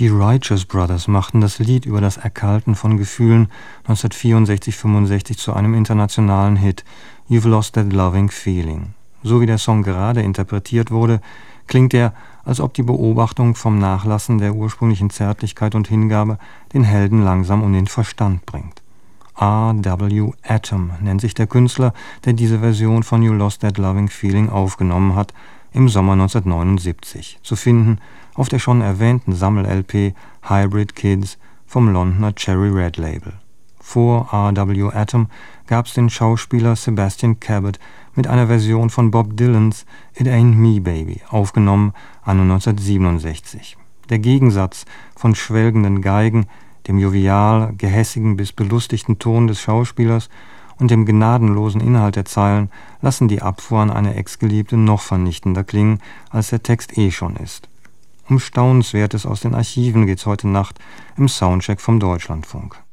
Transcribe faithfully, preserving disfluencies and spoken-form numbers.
Die Righteous Brothers machten das Lied über das Erkalten von Gefühlen neunzehnhundertvierundsechzig fünfundsechzig zu einem internationalen Hit, You've Lost That Loving Feeling. So wie der Song gerade interpretiert wurde, klingt er, als ob die Beobachtung vom Nachlassen der ursprünglichen Zärtlichkeit und Hingabe den Helden langsam um den Verstand bringt. R W Atom nennt sich der Künstler, der diese Version von You Lost That Loving Feeling aufgenommen hat, im Sommer neunzehnhundertneunundsiebzig, zu finden auf der schon erwähnten Sammel-L P Hybrid Kids vom Londoner Cherry Red Label. Vor R W Atom gab es den Schauspieler Sebastian Cabot mit einer Version von Bob Dylans It Ain't Me Baby, aufgenommen anno neunzehnhundertsiebenundsechzig. Der Gegensatz von schwelgenden Geigen, dem jovial, gehässigen bis belustigten Ton des Schauspielers und dem gnadenlosen Inhalt der Zeilen lassen die Abfuhr an eine Ex-Geliebte noch vernichtender klingen, als der Text eh schon ist. Um Staunenswertes aus den Archiven geht's heute Nacht im Soundcheck vom Deutschlandfunk.